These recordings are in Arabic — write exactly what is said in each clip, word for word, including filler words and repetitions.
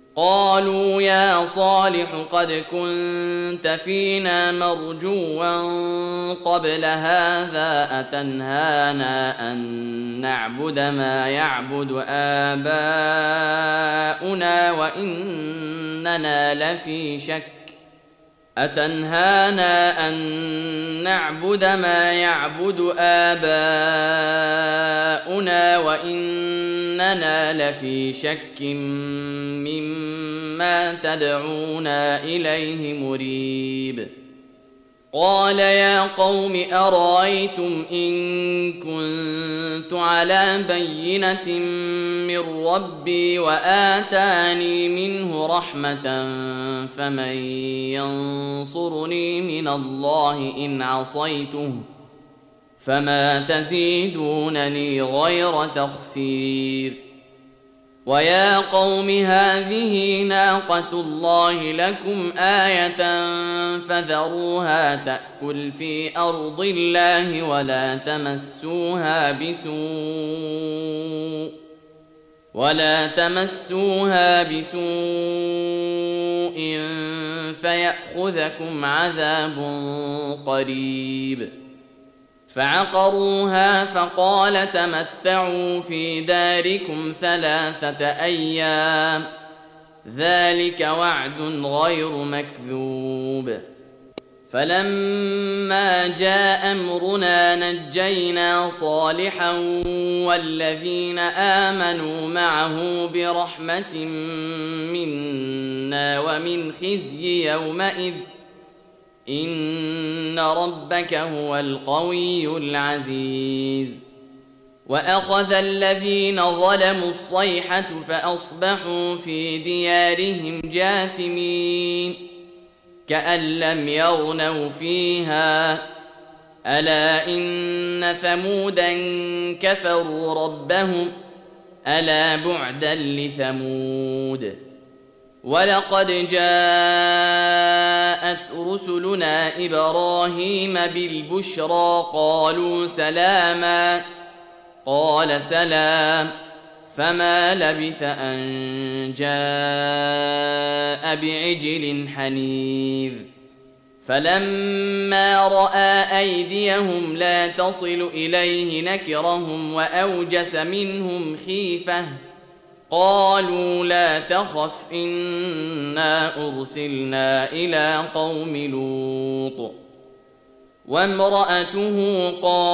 قالوا يا صالح قد كنت فينا مرجوا قبل هذا أتنهانا أن نعبد ما يعبد آباؤنا وإننا لفي شك أتنهانا أن نعبد ما يعبد آباؤنا وإننا لفي شك مما تدعونا إليه مريب. قال يا قوم أرأيتم إن كنت على بينة من ربي وآتاني منه رحمة فمن ينصرني من الله إن عصيته فما تزيدونني غير تخسير. ويا قوم هذه ناقة الله لكم آية فذروها تأكل في أرض الله ولا تمسوها بسوء ولا تمسوها بسوء فيأخذكم عذاب قريب. فعقروها فقال تمتعوا في داركم ثلاثة أيام ذلك وعد غير مكذوب. فلما جاء أمرنا نجينا صالحا والذين آمنوا معه برحمة منا ومن خزي يومئذ إن ربك هو القوي العزيز. وأخذ الذين ظلموا الصيحة فأصبحوا في ديارهم جاثمين كأن لم يغنوا فيها ألا إن ثمودا كفروا ربهم ألا بعدا لثمود. ولقد جاءت رسلنا إبراهيم بالبشرى قالوا سلاما قال سلام فما لبث أن جاء بعجل حنيذ. فلما رأى أيديهم لا تصل إليه نكرهم وأوجس منهم خيفة قالوا لا تخف إنا أرسلنا إلى قوم لوط. وامرأته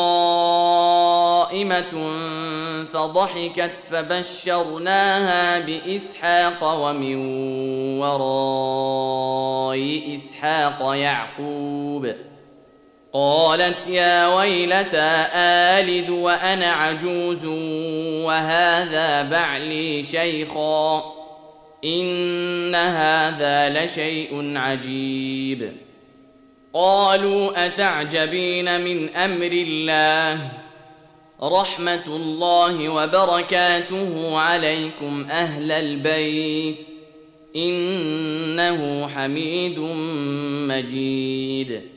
قائمة فضحكت فبشرناها بإسحاق ومن وراء إسحاق يعقوب. قالت يا ويلتى آلد وأنا عجوز وهذا بعلي شيخا إن هذا لشيء عجيب. قالوا أتعجبين من أمر الله رحمة الله وبركاته عليكم أهل البيت إنه حميد مجيد.